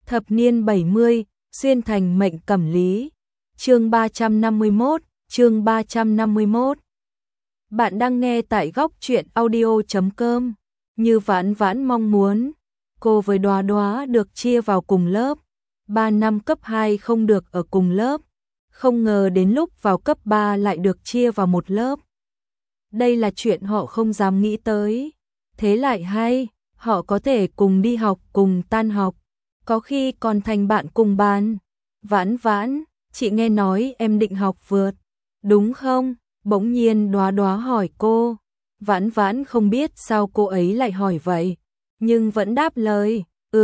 Thập niên 70, xuyên thành mệnh cẩm lý. Chương 351, chương 351. Bạn đang nghe tại góc truyện audio.com. Như Vãn Vãn mong muốn, cô với Đóa Đóa được chia vào cùng lớp. 3 năm cấp 2 không được ở cùng lớp, không ngờ đến lúc vào cấp 3 lại được chia vào một lớp. Đây là chuyện họ không dám nghĩ tới. Thế lại hay, họ có thể cùng đi học, cùng tan học, có khi còn thành bạn cùng ban. Vãn Vãn, chị nghe nói em định học vượt, đúng không? Bỗng nhiên Đóa Đóa hỏi cô. Vãn Vãn không biết sao cô ấy lại hỏi vậy, nhưng vẫn đáp lời,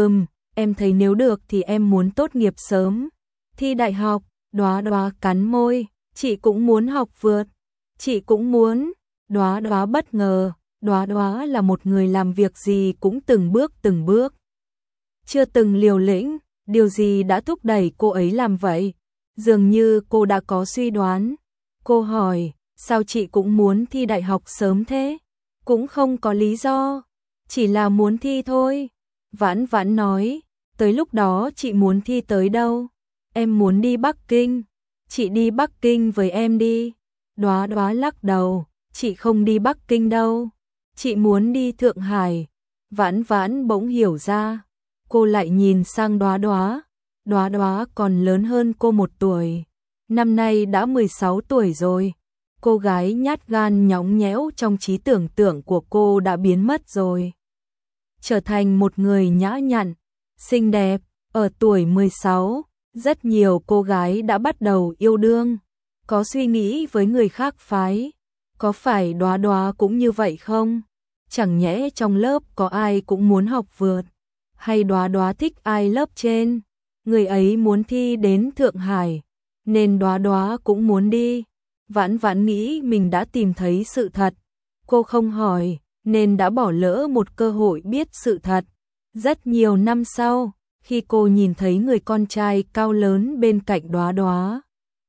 em thấy nếu được thì em muốn tốt nghiệp sớm, thi đại học. Đóa Đóa cắn môi, chị cũng muốn học vượt, chị cũng muốn. Đóa Đóa bất ngờ, Đóa Đóa là một người làm việc gì cũng từng bước, chưa từng liều lĩnh, điều gì đã thúc đẩy cô ấy làm vậy? Dường như cô đã có suy đoán. Cô hỏi, sao chị cũng muốn thi đại học sớm thế? Cũng không có lý do, chỉ là muốn thi thôi. Vãn Vãn nói, tới lúc đó chị muốn thi tới đâu? Em muốn đi Bắc Kinh, chị đi Bắc Kinh với em đi. Đóa Đóa lắc đầu, chị không đi Bắc Kinh đâu, chị muốn đi Thượng Hải. Vãn Vãn bỗng hiểu ra, cô lại nhìn sang Đóa Đóa. Đóa Đóa còn lớn hơn cô 1 tuổi, năm nay đã 16 tuổi rồi. Cô gái nhát gan nhõng nhẽo trong trí tưởng tượng của cô đã biến mất rồi, trở thành một người nhã nhặn, xinh đẹp. Ở tuổi 16, rất nhiều cô gái đã bắt đầu yêu đương, có suy nghĩ với người khác phái. Có phải Đóa Đóa cũng như vậy không? Chẳng nhẽ trong lớp có ai cũng muốn học vượt? Hay Đóa Đóa thích ai lớp trên? Người ấy muốn thi đến Thượng Hải, nên Đóa Đóa cũng muốn đi. Vãn Vãn nghĩ mình đã tìm thấy sự thật. Cô không hỏi, nên đã bỏ lỡ một cơ hội biết sự thật. Rất nhiều năm sau, khi cô nhìn thấy người con trai cao lớn bên cạnh Đóa Đóa,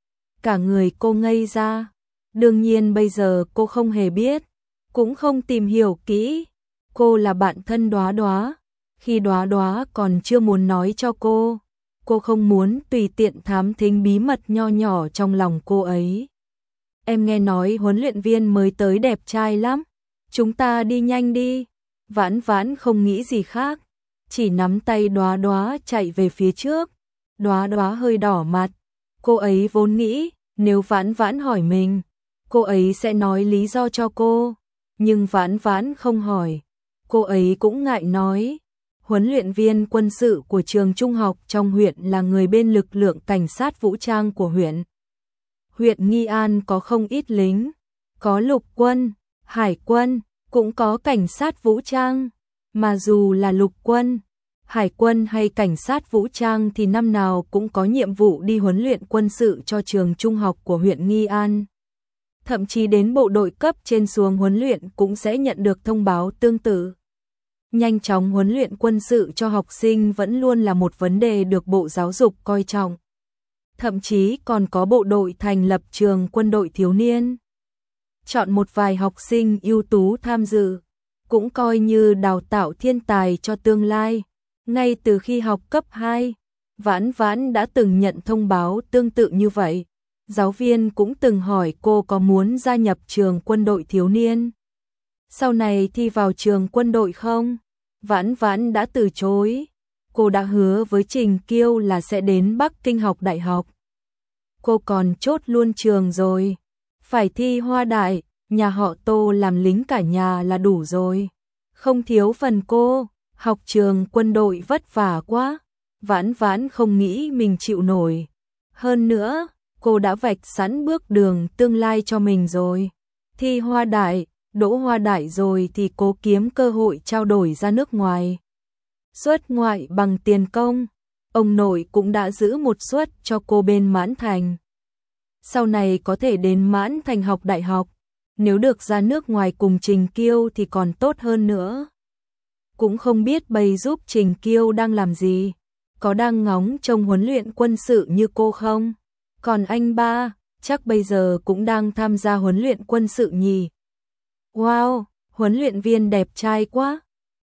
cả người cô ngây ra. Đương nhiên bây giờ cô không hề biết, cũng không tìm hiểu kỹ. Cô là bạn thân Đóa Đóa, khi Đóa Đóa còn chưa muốn nói cho cô không muốn tùy tiện thám thính bí mật nho nhỏ trong lòng cô ấy. Em nghe nói huấn luyện viên mới tới đẹp trai lắm, chúng ta đi nhanh đi. Vãn Vãn không nghĩ gì khác, chỉ nắm tay Đóa Đóa chạy về phía trước. Đóa Đóa hơi đỏ mặt, cô ấy vốn nghĩ nếu Vãn Vãn hỏi mình, cô ấy sẽ nói lý do cho cô, nhưng Vãn Vãn không hỏi, cô ấy cũng ngại nói. Huấn luyện viên quân sự của trường trung học trong huyện là người bên lực lượng cảnh sát vũ trang của huyện. Huyện Nghi An có không ít lính, có lục quân, hải quân, cũng có cảnh sát vũ trang. Mà dù là lục quân, hải quân hay cảnh sát vũ trang thì năm nào cũng có nhiệm vụ đi huấn luyện quân sự cho trường trung học của huyện Nghi An. Thậm chí đến bộ đội cấp trên xuống huấn luyện cũng sẽ nhận được thông báo tương tự. Nhanh chóng huấn luyện quân sự cho học sinh vẫn luôn là một vấn đề được Bộ Giáo dục coi trọng. Thậm chí còn có bộ đội thành lập trường quân đội thiếu niên, chọn một vài học sinh ưu tú tham dự, cũng coi như đào tạo thiên tài cho tương lai. Ngay từ khi học cấp 2, Vãn Vãn đã từng nhận thông báo tương tự như vậy. Giáo viên cũng từng hỏi cô có muốn gia nhập trường quân đội thiếu niên, sau này thi vào trường quân đội không? Vãn Vãn đã từ chối. Cô đã hứa với Trình Kiêu là sẽ đến Bắc Kinh học đại học. Cô còn chốt luôn trường rồi, phải thi Hoa Đại, nhà họ Tô làm lính cả nhà là đủ rồi, không thiếu phần cô. Học trường quân đội vất vả quá, Vãn Vãn không nghĩ mình chịu nổi. Hơn nữa, cô đã vạch sẵn bước đường tương lai cho mình rồi. Thi Hoa Đại, đỗ Hoa Đại rồi thì cố kiếm cơ hội trao đổi ra nước ngoài. Xuất ngoại bằng tiền công, ông nội cũng đã giữ một suất cho cô bên Mãn Thành. Sau này có thể đến Mãn Thành học đại học, nếu được ra nước ngoài cùng Trình Kiêu thì còn tốt hơn nữa. Cũng không biết bầy giúp Trình Kiêu đang làm gì, có đang ngóng trông huấn luyện quân sự như cô không? Còn anh ba, chắc bây giờ cũng đang tham gia huấn luyện quân sự nhỉ? Wow, huấn luyện viên đẹp trai quá.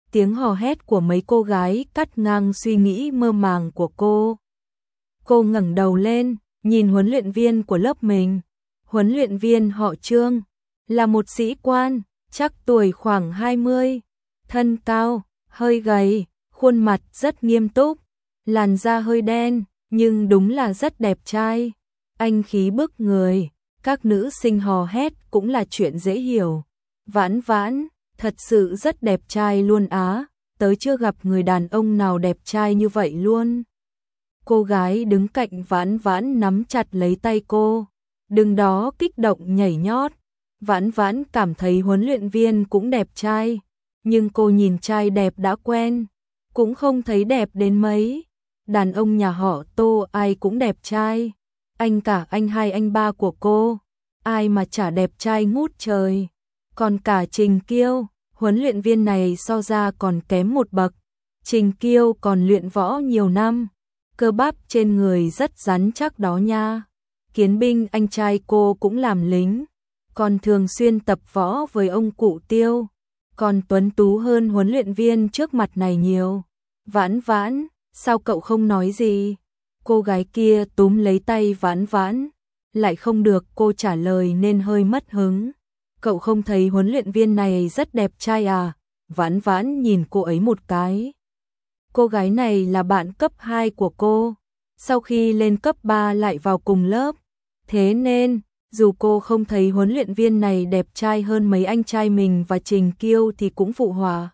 Tiếng hò hét của mấy cô gái cắt ngang suy nghĩ mơ màng của cô. Cô ngẩng đầu lên, nhìn huấn luyện viên của lớp mình. Huấn luyện viên họ Trương, là một sĩ quan, chắc tuổi khoảng 20, thân cao, hơi gầy, khuôn mặt rất nghiêm túc, làn da hơi đen, nhưng đúng là rất đẹp trai. Anh khí bức người, các nữ sinh hò hét cũng là chuyện dễ hiểu. Vãn Vãn, thật sự rất đẹp trai luôn á, tớ chưa gặp người đàn ông nào đẹp trai như vậy luôn. Cô gái đứng cạnh Vãn Vãn nắm chặt lấy tay cô, đừng đó kích động nhảy nhót. Vãn Vãn cảm thấy huấn luyện viên cũng đẹp trai, nhưng cô nhìn trai đẹp đã quen, cũng không thấy đẹp đến mấy. Đàn ông nhà họ Tô ai cũng đẹp trai, anh cả anh hai anh ba của cô, ai mà chả đẹp trai ngút trời. Còn cả Trình Kiêu, huấn luyện viên này so ra còn kém một bậc. Trình Kiêu còn luyện võ nhiều năm, cơ bắp trên người rất rắn chắc đó nha. Kiến Binh anh trai cô cũng làm lính, còn thường xuyên tập võ với ông cụ Tiêu, còn tuấn tú hơn huấn luyện viên trước mặt này nhiều. Vãn Vãn, sao cậu không nói gì? Cô gái kia túm lấy tay Vãn Vãn, lại không được cô trả lời nên hơi mất hứng. Cậu không thấy huấn luyện viên này rất đẹp trai à? Vãn Vãn nhìn cô ấy một cái. Cô gái này là bạn cấp 2 của cô, sau khi lên cấp 3 lại vào cùng lớp. Thế nên, dù cô không thấy huấn luyện viên này đẹp trai hơn mấy anh trai mình và Trình Kiêu thì cũng phụ họa.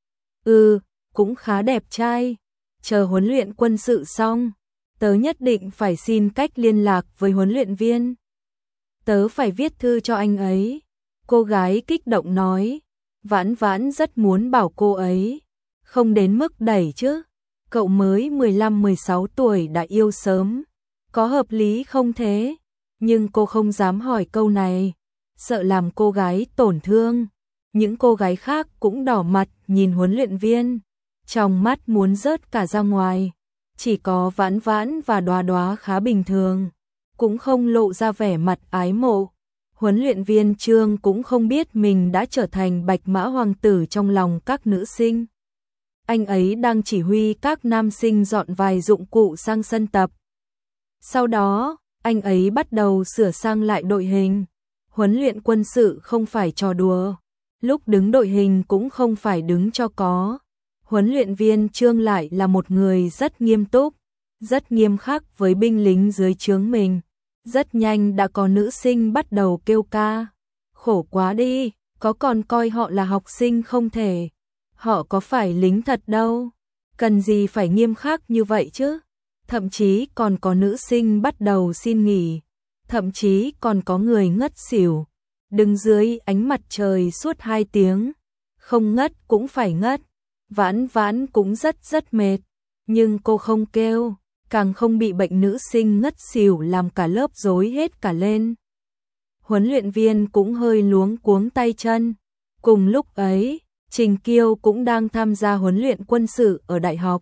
Cũng khá đẹp trai. Chờ huấn luyện quân sự xong, tớ nhất định phải xin cách liên lạc với huấn luyện viên. Tớ phải viết thư cho anh ấy. Cô gái kích động nói. Vãn Vãn rất muốn bảo cô ấy không đến mức đẩy chứ. Cậu mới 15-16 tuổi đã yêu sớm, có hợp lý không thế? Nhưng cô không dám hỏi câu này, sợ làm cô gái tổn thương. Những cô gái khác cũng đỏ mặt nhìn huấn luyện viên, trong mắt muốn rớt cả ra ngoài. Chỉ có Vãn Vãn và Đoá Đoá khá bình thường, cũng không lộ ra vẻ mặt ái mộ. Huấn luyện viên Trương cũng không biết mình đã trở thành bạch mã hoàng tử trong lòng các nữ sinh. Anh ấy đang chỉ huy các nam sinh dọn vài dụng cụ sang sân tập. Sau đó, anh ấy bắt đầu sửa sang lại đội hình. Huấn luyện quân sự không phải trò đùa, lúc đứng đội hình cũng không phải đứng cho có. Huấn luyện viên Trương lại là một người rất nghiêm túc, rất nghiêm khắc với binh lính dưới trướng mình. Rất nhanh đã có nữ sinh bắt đầu kêu ca. Khổ quá đi, có còn coi họ là học sinh không thể. Họ có phải lính thật đâu, cần gì phải nghiêm khắc như vậy chứ. Thậm chí còn có nữ sinh bắt đầu xin nghỉ, thậm chí còn có người ngất xỉu, đứng dưới ánh mặt trời suốt 2 tiếng, không ngất cũng phải ngất. Vãn Vãn cũng rất mệt, nhưng cô không kêu, càng không bị bệnh nữ sinh ngất xỉu làm cả lớp rối hết cả lên. Huấn luyện viên cũng hơi luống cuống tay chân. Cùng lúc ấy, Trình Kiêu cũng đang tham gia huấn luyện quân sự ở đại học.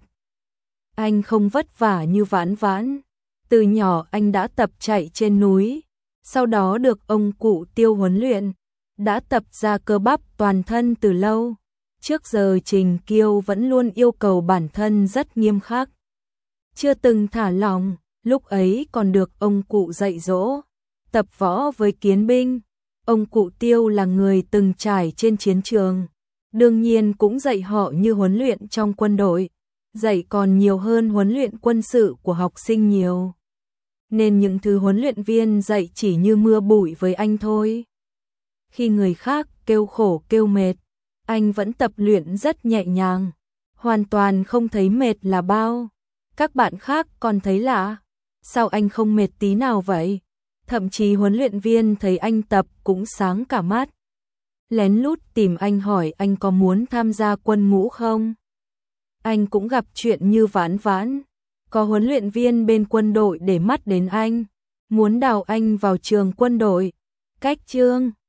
Anh không vất vả như Vãn Vãn. Từ nhỏ anh đã tập chạy trên núi, sau đó được ông cụ Tiêu huấn luyện, đã tập ra cơ bắp toàn thân từ lâu. Trước giờ Trình Kiêu vẫn luôn yêu cầu bản thân rất nghiêm khắc, chưa từng thả lỏng, lúc ấy còn được ông cụ dạy dỗ. Tập võ với Kiến Binh, ông cụ Tiêu là người từng trải trên chiến trường, đương nhiên cũng dạy họ như huấn luyện trong quân đội, dạy còn nhiều hơn huấn luyện quân sự của học sinh nhiều. Nên những thứ huấn luyện viên dạy chỉ như mưa bụi với anh thôi. Khi người khác kêu khổ kêu mệt, anh vẫn tập luyện rất nhẹ nhàng, hoàn toàn không thấy mệt là bao. Các bạn khác còn thấy lạ, sao anh không mệt tí nào vậy? Thậm chí huấn luyện viên thấy anh tập cũng sáng cả mắt, lén lút tìm anh hỏi anh có muốn tham gia quân ngũ không. Anh cũng gặp chuyện như Vãn Vãn, có huấn luyện viên bên quân đội để mắt đến anh, muốn đào anh vào trường quân đội. Cách chương